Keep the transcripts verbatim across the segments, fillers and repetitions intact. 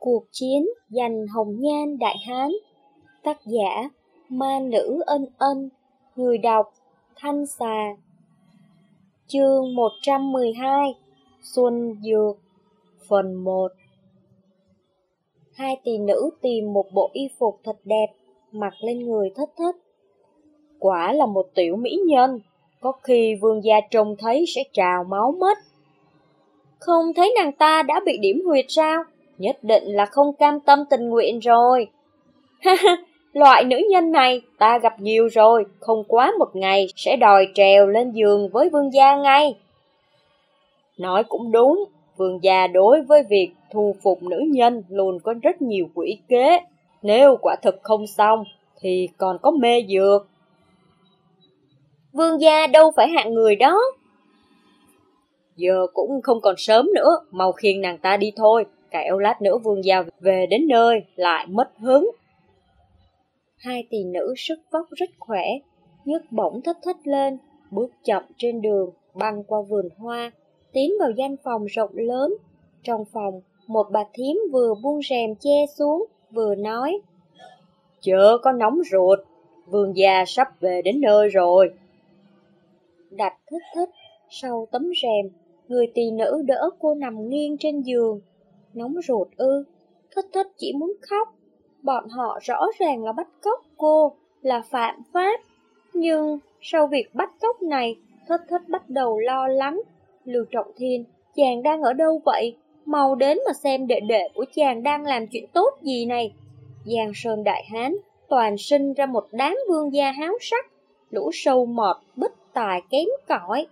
Cuộc chiến giành hồng nhan Đại Hán. Tác giả Ma Nữ Ân Ân. Người đọc Thanh Xà. Chương một trăm mười hai. Xuân Dược. Phần một. Hai tỷ nữ tìm một bộ y phục thật đẹp, mặc lên người Thất Thất. Quả là một tiểu mỹ nhân, có khi vương gia trông thấy sẽ trào máu mất. Không thấy nàng ta đã bị điểm huyệt sao? Nhất định là không cam tâm tình nguyện rồi. Ha ha, loại nữ nhân này ta gặp nhiều rồi, không quá một ngày sẽ đòi trèo lên giường với vương gia ngay. Nói cũng đúng, vương gia đối với việc thu phục nữ nhân luôn có rất nhiều quỷ kế. Nếu quả thực không xong thì còn có mê dược. Vương gia đâu phải hạng người đó. Giờ cũng không còn sớm nữa, mau khiêng nàng ta đi thôi, kẻo lát nữa vương gia về đến nơi lại mất hứng. Hai tỷ nữ sức vóc rất khỏe, nhấc bổng Thất Thất lên, bước chậm trên đường, băng qua vườn hoa, tiến vào gian phòng rộng lớn. Trong phòng, một bà thím vừa buông rèm che xuống, vừa nói: Chớ có nóng ruột, vương gia sắp về đến nơi rồi. Đặt Thất Thất sau tấm rèm, người tỳ nữ đỡ cô nằm nghiêng trên giường. Nóng ruột ư? Thất Thất chỉ muốn khóc. Bọn họ rõ ràng là bắt cóc cô, là phạm pháp. Nhưng sau việc bắt cóc này, Thất Thất bắt đầu lo lắng. Lưu Trọng Thiên, chàng đang ở đâu vậy? Mau đến mà xem đệ đệ của chàng đang làm chuyện tốt gì này. Giang Sơn Đại Hán toàn sinh ra một đám vương gia háo sắc, lũ sâu mọt bất tài kém cỏi.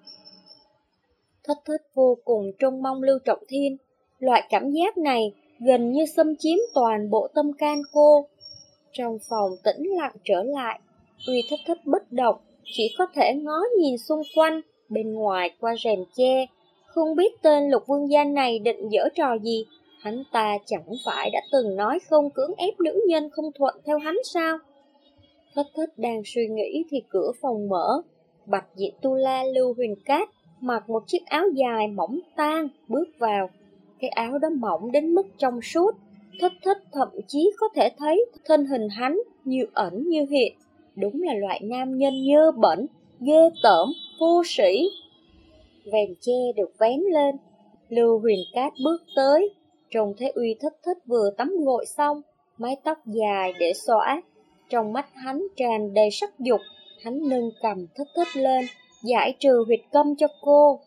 Thất Thất vô cùng trông mong Lưu Trọng Thiên. Loại cảm giác này gần như xâm chiếm toàn bộ tâm can cô. Trong phòng tĩnh lặng trở lại, Uy Thất Thất bất động, chỉ có thể ngó nhìn xung quanh, bên ngoài qua rèm che. Không biết tên Lục Vương gia này định giở trò gì. Hắn ta chẳng phải đã từng nói không cưỡng ép nữ nhân không thuận theo hắn sao? Thất Thất đang suy nghĩ thì cửa phòng mở. Bạch Diện Tu La Lưu Huyền Cát mặc một chiếc áo dài mỏng tang bước vào. Cái áo đó mỏng đến mức trong suốt, Thất Thất thậm chí có thể thấy thân hình hắn như ẩn như hiện. Đúng là loại nam nhân nhơ bẩn, ghê tởm, vô sĩ. Vèn che được vén lên, Lưu Huyền Cát bước tới, trông thấy Uy Thất Thất vừa tắm gội xong, mái tóc dài để xõa. Trong mắt hắn tràn đầy sắc dục, hắn nâng cầm Thất Thất lên, giải trừ huyệt câm cho cô.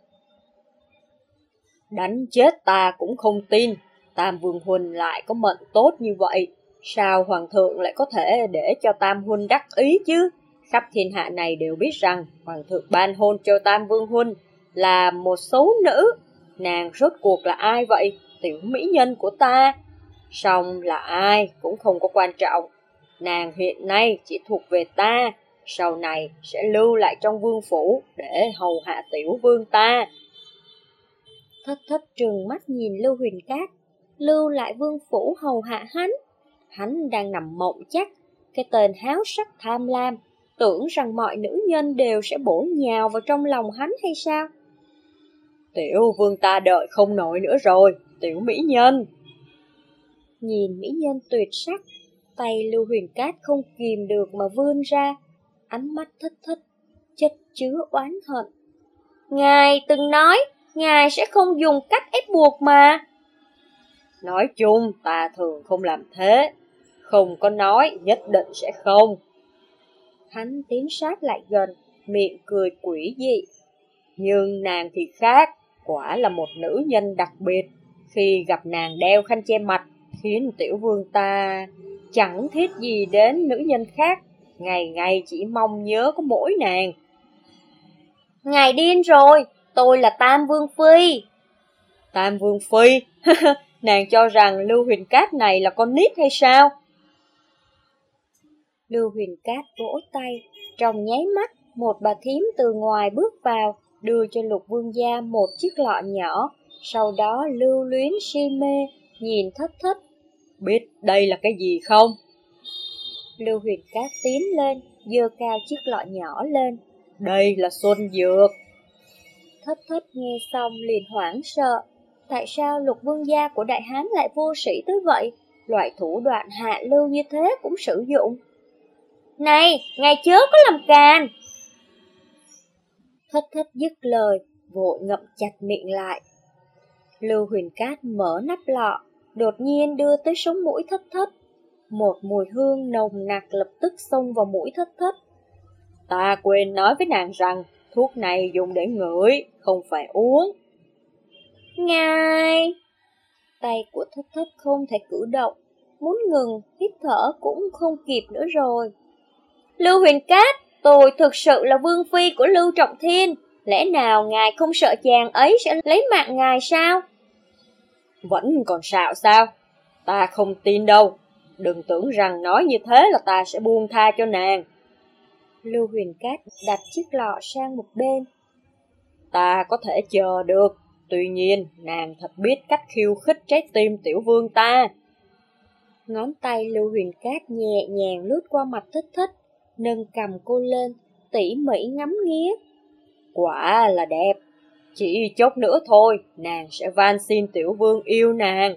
Đánh chết ta cũng không tin, Tam Vương Huynh lại có mệnh tốt như vậy. Sao Hoàng thượng lại có thể để cho Tam Huynh đắc ý chứ? Khắp thiên hạ này đều biết rằng Hoàng thượng ban hôn cho Tam Vương Huynh là một xấu nữ. Nàng rốt cuộc là ai vậy? Tiểu mỹ nhân của ta. Song là ai cũng không có quan trọng. Nàng hiện nay chỉ thuộc về ta, sau này sẽ lưu lại trong vương phủ để hầu hạ tiểu vương ta. Thất Thất trừng mắt nhìn Lưu Huyền Cát. Lưu lại vương phủ hầu hạ hắn. Hắn đang nằm mộng chắc. Cái tên háo sắc tham lam, tưởng rằng mọi nữ nhân đều sẽ bổ nhào vào trong lòng hắn hay sao? Tiểu vương ta đợi không nổi nữa rồi, tiểu mỹ nhân. Nhìn mỹ nhân tuyệt sắc, tay Lưu Huyền Cát không kìm được mà vươn ra. Ánh mắt Thất Thất chất chứa oán hận. Ngài từng nói Ngài sẽ không dùng cách ép buộc mà. Nói chung ta thường không làm thế. Không có nói nhất định sẽ không. Hắn tiến sát lại gần, miệng cười quỷ dị. Nhưng nàng thì khác, quả là một nữ nhân đặc biệt. Khi gặp nàng đeo khăn che mặt, khiến tiểu vương ta chẳng thiết gì đến nữ nhân khác. Ngày ngày chỉ mong nhớ có mỗi nàng. Ngài điên rồi, tôi là Tam Vương Phi. Tam Vương Phi? Nàng cho rằng Lưu Huyền Cát này là con nít hay sao? Lưu Huyền Cát vỗ tay, trong nháy mắt, một bà thím từ ngoài bước vào, đưa cho Lục Vương gia một chiếc lọ nhỏ, sau đó lưu luyến si mê, nhìn Thất Thất. Biết đây là cái gì không? Lưu Huyền Cát tiến lên, giơ cao chiếc lọ nhỏ lên. Đây là xuân dược. Thất Thất nghe xong liền hoảng sợ. tại sao Lục Vương gia của Đại Hán lại vô sĩ tới vậy? Loại thủ đoạn hạ lưu như thế cũng sử dụng. Này, ngài chớ có làm càn! Thất Thất dứt lời, vội ngậm chặt miệng lại. Lưu Huyền Cát mở nắp lọ, đột nhiên đưa tới sống mũi Thất Thất. Một mùi hương nồng nặc lập tức xông vào mũi Thất Thất. Ta quên nói với nàng rằng, thuốc này dùng để ngửi, không phải uống. Ngài! Tay của Thất Thất không thể cử động, muốn ngừng, hít thở cũng không kịp nữa rồi. Lưu Huyền Cát, tôi thực sự là vương phi của Lưu Trọng Thiên, lẽ nào ngài không sợ chàng ấy sẽ lấy mạng ngài sao? Vẫn còn xạo sao? Ta không tin đâu, đừng tưởng rằng nói như thế là ta sẽ buông tha cho nàng. Lưu Huyền Cát đặt chiếc lọ sang một bên. Ta có thể chờ được, tuy nhiên nàng thật biết cách khiêu khích trái tim tiểu vương ta. Ngón tay Lưu Huyền Cát nhẹ nhàng lướt qua mặt Thất Thất, nâng cầm cô lên, tỉ mỉ ngắm nghía. Quả là đẹp, chỉ chốc nữa thôi, nàng sẽ van xin tiểu vương yêu nàng.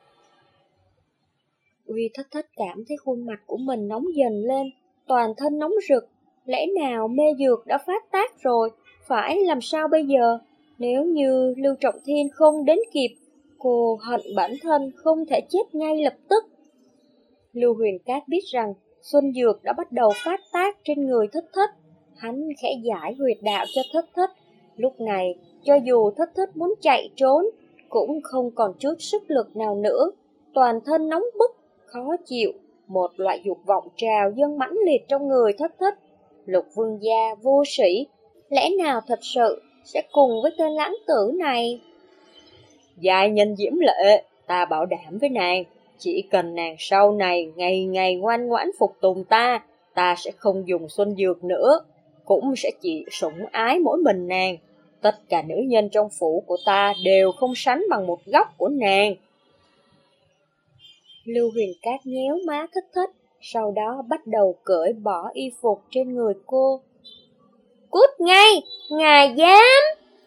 Uy Thất Thất cảm thấy khuôn mặt của mình nóng dần lên, toàn thân nóng rực. Lẽ nào mê dược đã phát tác rồi, phải làm sao bây giờ? Nếu như Lưu Trọng Thiên không đến kịp, cô hận bản thân không thể chết ngay lập tức. Lưu Huyền Cát biết rằng xuân dược đã bắt đầu phát tác trên người Thất Thất. Hắn khẽ giải huyệt đạo cho Thất Thất. Lúc này, cho dù Thất Thất muốn chạy trốn, cũng không còn chút sức lực nào nữa. Toàn thân nóng bức, khó chịu, một loại dục vọng trào dâng mãnh liệt trong người Thất Thất. Lục Vương gia vô sĩ, lẽ nào thật sự sẽ cùng với tên lãng tử này? Giai nhân Diễm Lệ, ta bảo đảm với nàng, chỉ cần nàng sau này ngày ngày ngoan ngoãn phục tùng ta, ta sẽ không dùng xuân dược nữa, cũng sẽ chỉ sủng ái mỗi mình nàng. Tất cả nữ nhân trong phủ của ta đều không sánh bằng một góc của nàng. Lưu Huyền Cát nhéo má Thất Thất, sau đó bắt đầu cởi bỏ y phục trên người cô. Cút ngay, ngài dám!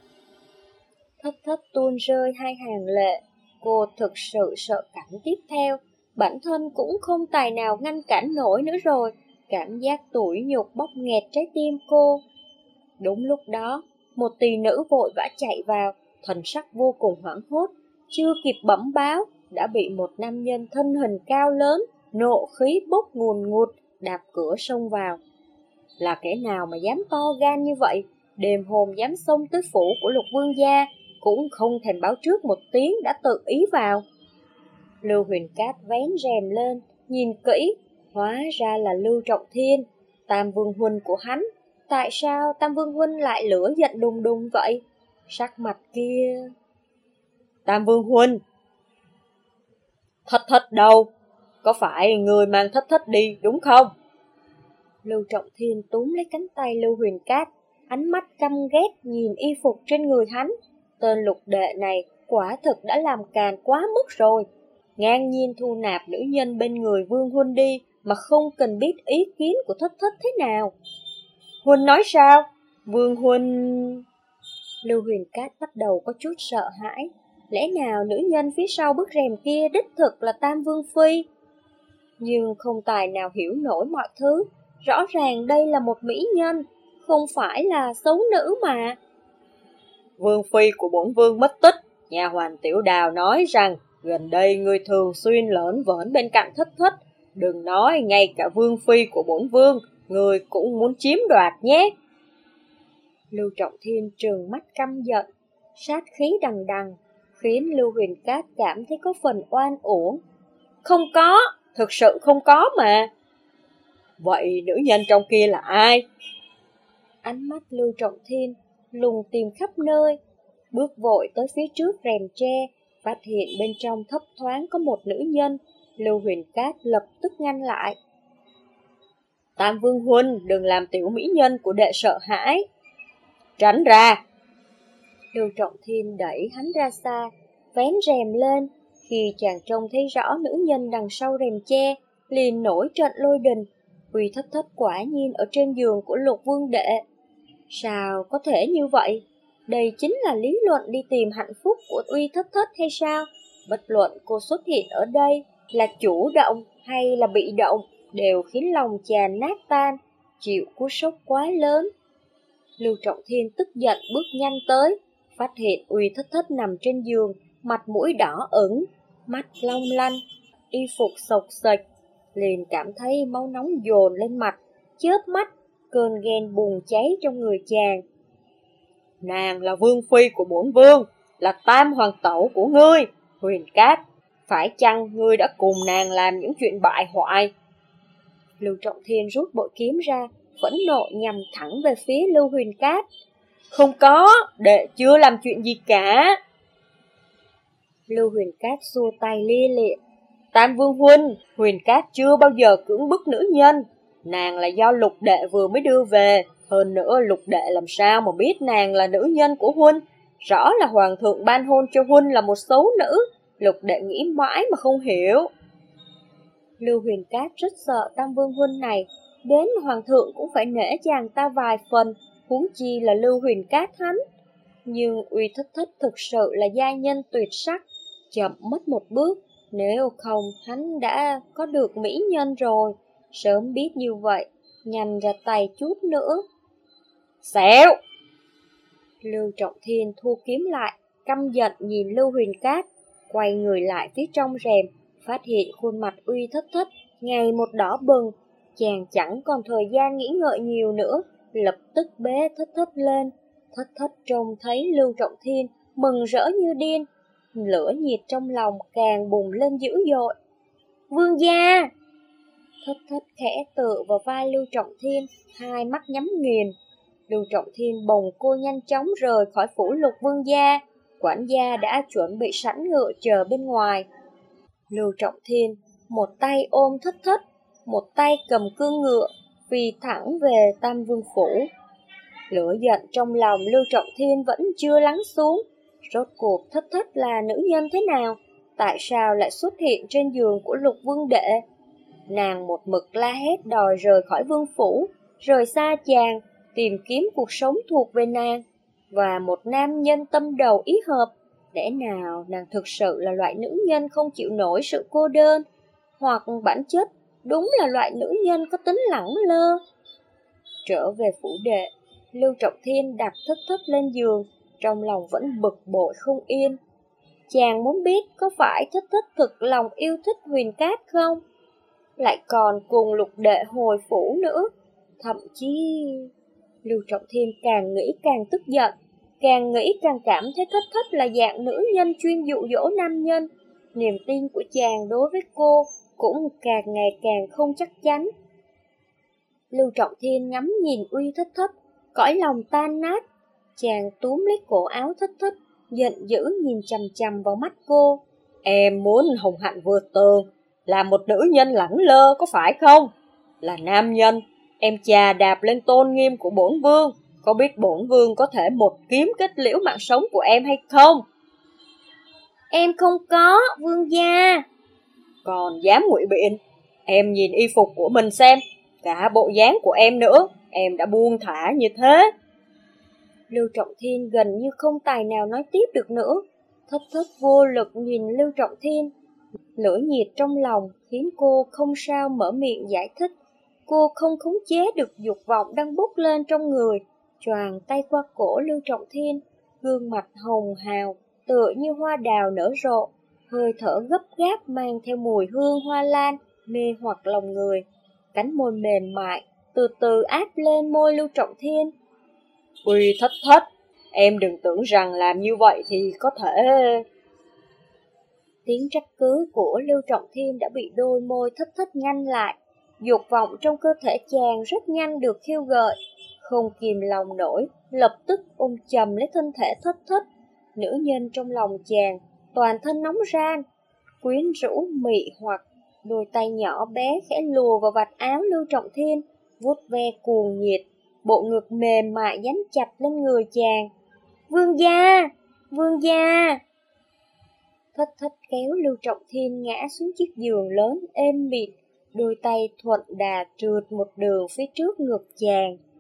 Thất Thất tuôn rơi hai hàng lệ, cô thực sự sợ cảnh tiếp theo, bản thân cũng không tài nào ngăn cản nổi nữa rồi, cảm giác tủi nhục bóp nghẹt trái tim cô. Đúng lúc đó, một tỳ nữ vội vã chạy vào, thần sắc vô cùng hoảng hốt, chưa kịp bẩm báo, đã bị một nam nhân thân hình cao lớn, nộ khí bốc ngùn ngụt, đạp cửa xông vào. Là kẻ nào mà dám to gan như vậy, đêm hôm dám xông tới phủ của Lục Vương gia, cũng không thèm báo trước một tiếng đã tự ý vào. Lưu Huyền Cát vén rèm lên, nhìn kỹ, hóa ra là Lưu Trọng Thiên, Tam Vương huynh của hắn. Tại sao Tam Vương huynh lại lửa giận đùng đùng vậy? Sắc mặt kia... Tam Vương huynh! Thất Thất đâu? Có phải người mang Thất Thất đi đúng không? Lưu Trọng Thiên túm lấy cánh tay Lưu Huyền Cát, ánh mắt căm ghét nhìn y phục trên người hắn. Tên lục đệ này quả thực đã làm càn quá mức rồi, ngang nhiên thu nạp nữ nhân bên người Vương huynh đi mà không cần biết ý kiến của Thất Thất thế nào. Huynh nói sao? Vương huynh... Lưu Huyền Cát bắt đầu có chút sợ hãi. Lẽ nào nữ nhân phía sau bức rèm kia đích thực là Tam Vương Phi? Nhưng không tài nào hiểu nổi mọi thứ. Rõ ràng đây là một mỹ nhân, không phải là xấu nữ mà. Vương Phi của bổn vương mất tích. Nhà hoàng Tiểu Đào nói rằng gần đây người thường xuyên lởn vởn bên cạnh Thất Thất. Đừng nói ngay cả Vương Phi của bổn vương, người cũng muốn chiếm đoạt nhé. Lưu Trọng Thiên trừng mắt căm giận, sát khí đằng đằng, khiến Lưu Huyền Cát cảm thấy có phần oan uổng. Không có, thực sự không có mà. Vậy nữ nhân trong kia là ai? Ánh mắt Lưu Trọng Thiên lùng tìm khắp nơi, bước vội tới phía trước rèm tre, phát hiện bên trong thấp thoáng có một nữ nhân. Lưu Huyền Cát lập tức ngăn lại. Tam Vương huynh, đừng làm tiểu mỹ nhân của đệ sợ hãi. Tránh ra! Lưu Trọng Thiên đẩy hắn ra xa, vén rèm lên. Khi chàng trông thấy rõ nữ nhân đằng sau rèm tre, liền nổi trận lôi đình. Uy Thất Thất quả nhiên ở trên giường của Lục Vương đệ. Sao có thể như vậy? Đây chính là lý luận đi tìm hạnh phúc của Uy Thất Thất hay sao? Bất luận cô xuất hiện ở đây là chủ động hay là bị động, đều khiến lòng chàng nát tan, chịu cú sốc quá lớn. Lưu Trọng Thiên tức giận bước nhanh tới, phát hiện Uy Thất Thất nằm trên giường, mặt mũi đỏ ửng, mắt long lanh, y phục xộc xệch, liền cảm thấy máu nóng dồn lên mặt, chớp mắt, cơn ghen bùng cháy trong người chàng. Nàng là vương phi của bổn vương, là tam hoàng tẩu của ngươi, Huyền Cát, phải chăng ngươi đã cùng nàng làm những chuyện bại hoại? Lưu Trọng Thiên rút bội kiếm ra, phẫn nộ nhằm thẳng về phía Lưu Huyền Cát. Không có, đệ chưa làm chuyện gì cả. Lưu Huyền Cát xua tay lia lịa. Tam Vương huynh, Huyền Cát chưa bao giờ cưỡng bức nữ nhân. Nàng là do Lục đệ vừa mới đưa về. Hơn nữa Lục đệ làm sao mà biết nàng là nữ nhân của huynh. Rõ là hoàng thượng ban hôn cho huynh là một xấu nữ. Lục đệ nghĩ mãi mà không hiểu. Lưu Huyền Cát rất sợ Tam Vương huynh này, đến hoàng thượng cũng phải nể chàng ta vài phần, huống chi là Lưu Huyền Cát hắn. Nhưng Uy Thất Thất thực sự là giai nhân tuyệt sắc, chậm mất một bước, nếu không hắn đã có được mỹ nhân rồi. Sớm biết như vậy, nhanh ra tay chút nữa. Xẻo! Lưu Trọng Thiên thu kiếm lại, căm giận nhìn Lưu Huyền Cát, quay người lại phía trong rèm, phát hiện khuôn mặt Uy Thất Thất ngày một đỏ bừng. Chàng chẳng còn thời gian nghĩ ngợi nhiều nữa, lập tức bế Thất Thất lên. Thất Thất trông thấy Lưu Trọng Thiên mừng rỡ như điên, lửa nhiệt trong lòng càng bùng lên dữ dội. Vương gia! Thất Thất khẽ tựa vào vai Lưu Trọng Thiên, hai mắt nhắm nghiền. Lưu Trọng Thiên bồng cô nhanh chóng rời khỏi phủ Lục vương gia. Quản gia đã chuẩn bị sẵn ngựa chờ bên ngoài. Lưu Trọng Thiên một tay ôm Thất Thất, một tay cầm cương ngựa, phi thẳng về Tam Vương phủ. Lửa giận trong lòng Lưu Trọng Thiên vẫn chưa lắng xuống. Rốt cuộc Thất Thất là nữ nhân thế nào? Tại sao lại xuất hiện trên giường của Lục vương đệ? Nàng một mực la hét đòi rời khỏi vương phủ, rời xa chàng, tìm kiếm cuộc sống thuộc về nàng, và một nam nhân tâm đầu ý hợp. Lẽ nào nàng thực sự là loại nữ nhân không chịu nổi sự cô đơn, hoặc bản chất đúng là loại nữ nhân có tính lẳng lơ? Trở về phủ đệ, Lưu Trọng Thiên đặt Thất Thất lên giường, trong lòng vẫn bực bội không yên. Chàng muốn biết có phải Thất Thất thực lòng yêu thích Huyền Cát không? Lại còn cùng Lục đệ hồi phủ nữa. Thậm chí Lưu Trọng Thiên càng nghĩ càng tức giận, càng nghĩ càng cảm thấy Thất Thất là dạng nữ nhân chuyên dụ dỗ nam nhân. Niềm tin của chàng đối với cô cũng càng ngày càng không chắc chắn. Lưu Trọng Thiên ngắm nhìn Uy Thất Thất, cõi lòng tan nát. Chàng túm lấy cổ áo Thất Thất, giận dữ nhìn chằm chằm vào mắt cô. Em muốn hồng hạnh vượt tường, là một nữ nhân lẳng lơ có phải không? Là nam nhân, em chà đạp lên tôn nghiêm của bổn vương, có biết bổn vương có thể một kiếm kết liễu mạng sống của em hay không? Em không có, vương gia. Còn dám ngụy biện? Em nhìn y phục của mình xem, cả bộ dáng của em nữa, em đã buông thả như thế. Lưu Trọng Thiên gần như không tài nào nói tiếp được nữa. Thất Thất vô lực nhìn Lưu Trọng Thiên. Lửa nhiệt trong lòng khiến cô không sao mở miệng giải thích. Cô không khống chế được dục vọng đang bốc lên trong người, choàng tay qua cổ Lưu Trọng Thiên, gương mặt hồng hào, tựa như hoa đào nở rộ, hơi thở gấp gáp mang theo mùi hương hoa lan, mê hoặc lòng người. Cánh môi mềm mại, từ từ áp lên môi Lưu Trọng Thiên. Uy Thất Thất, em đừng tưởng rằng làm như vậy thì có thể... Tiếng trách cứ của Lưu Trọng Thiên đã bị đôi môi Thất Thất ngăn lại. Dục vọng trong cơ thể chàng rất nhanh được khiêu gợi, không kìm lòng nổi, lập tức ôm chầm lấy thân thể Thất Thất. Nữ nhân trong lòng chàng, toàn thân nóng ran, quyến rũ mị hoặc, đôi tay nhỏ bé khẽ lùa vào vạt áo Lưu Trọng Thiên, vuốt ve cuồng nhiệt, bộ ngực mềm mại dán chặt lên người chàng. Vương gia, vương gia! Thất Thất kéo Lưu Trọng Thiên ngã xuống chiếc giường lớn êm mịt, đôi tay thuận đà trượt một đường phía trước ngực chàng.